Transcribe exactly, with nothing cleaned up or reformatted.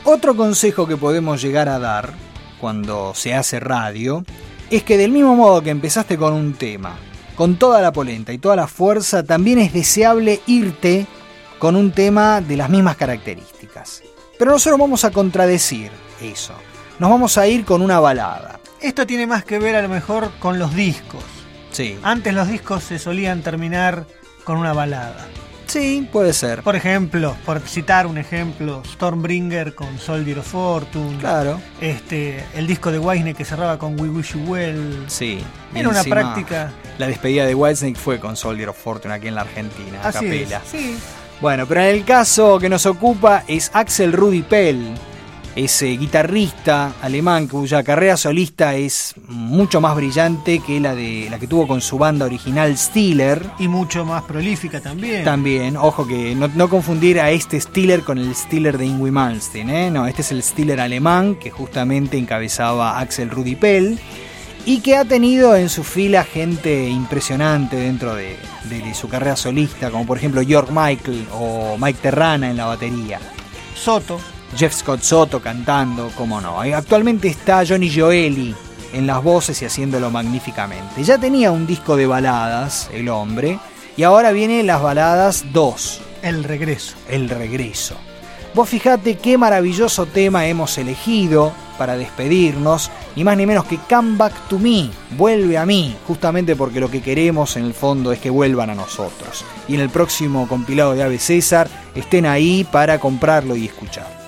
Otro consejo que podemos llegar a dar cuando se hace radio es que del mismo modo que empezaste con un tema, con toda la polenta y toda la fuerza, también es deseable irte con un tema de las mismas características. Pero nosotros vamos a contradecir eso. Nos vamos a ir con una balada. Esto tiene más que ver a lo mejor con los discos. Sí. Antes los discos se solían terminar con una balada. Sí, puede ser. Por ejemplo, por citar un ejemplo, Stormbringer con Soldier of Fortune. Claro. Este, el disco de Whitesnake que cerraba con We Wish You Well. Sí. Era una práctica. La despedida de Whitesnake fue con Soldier of Fortune aquí en la Argentina, a Así capela. es, sí. Bueno, pero en el caso que nos ocupa es Axel Rudi Pell, ese guitarrista alemán cuya carrera solista es mucho más brillante que la de la que tuvo con su banda original Steeler. Y mucho más prolífica también. También, ojo que no, no confundir a este Steeler con el Steeler de Yngwie Malmsteen, ¿eh? No, este es el Steeler alemán que justamente encabezaba Axel Rudi Pell y que ha tenido en su fila gente impresionante dentro de, de, de su carrera solista, como por ejemplo George Michael o Mike Terrana en la batería. Soto. Jeff Scott Soto cantando, cómo no. Actualmente está Johnny Gioeli en las voces y haciéndolo magníficamente. Ya tenía un disco de baladas, el hombre, y ahora viene las baladas dos. El regreso. El regreso. Vos fijate qué maravilloso tema hemos elegido para despedirnos, ni más ni menos que Come Back to Me, vuelve a mí, justamente porque lo que queremos en el fondo es que vuelvan a nosotros. Y en el próximo compilado de Ave César estén ahí para comprarlo y escuchar.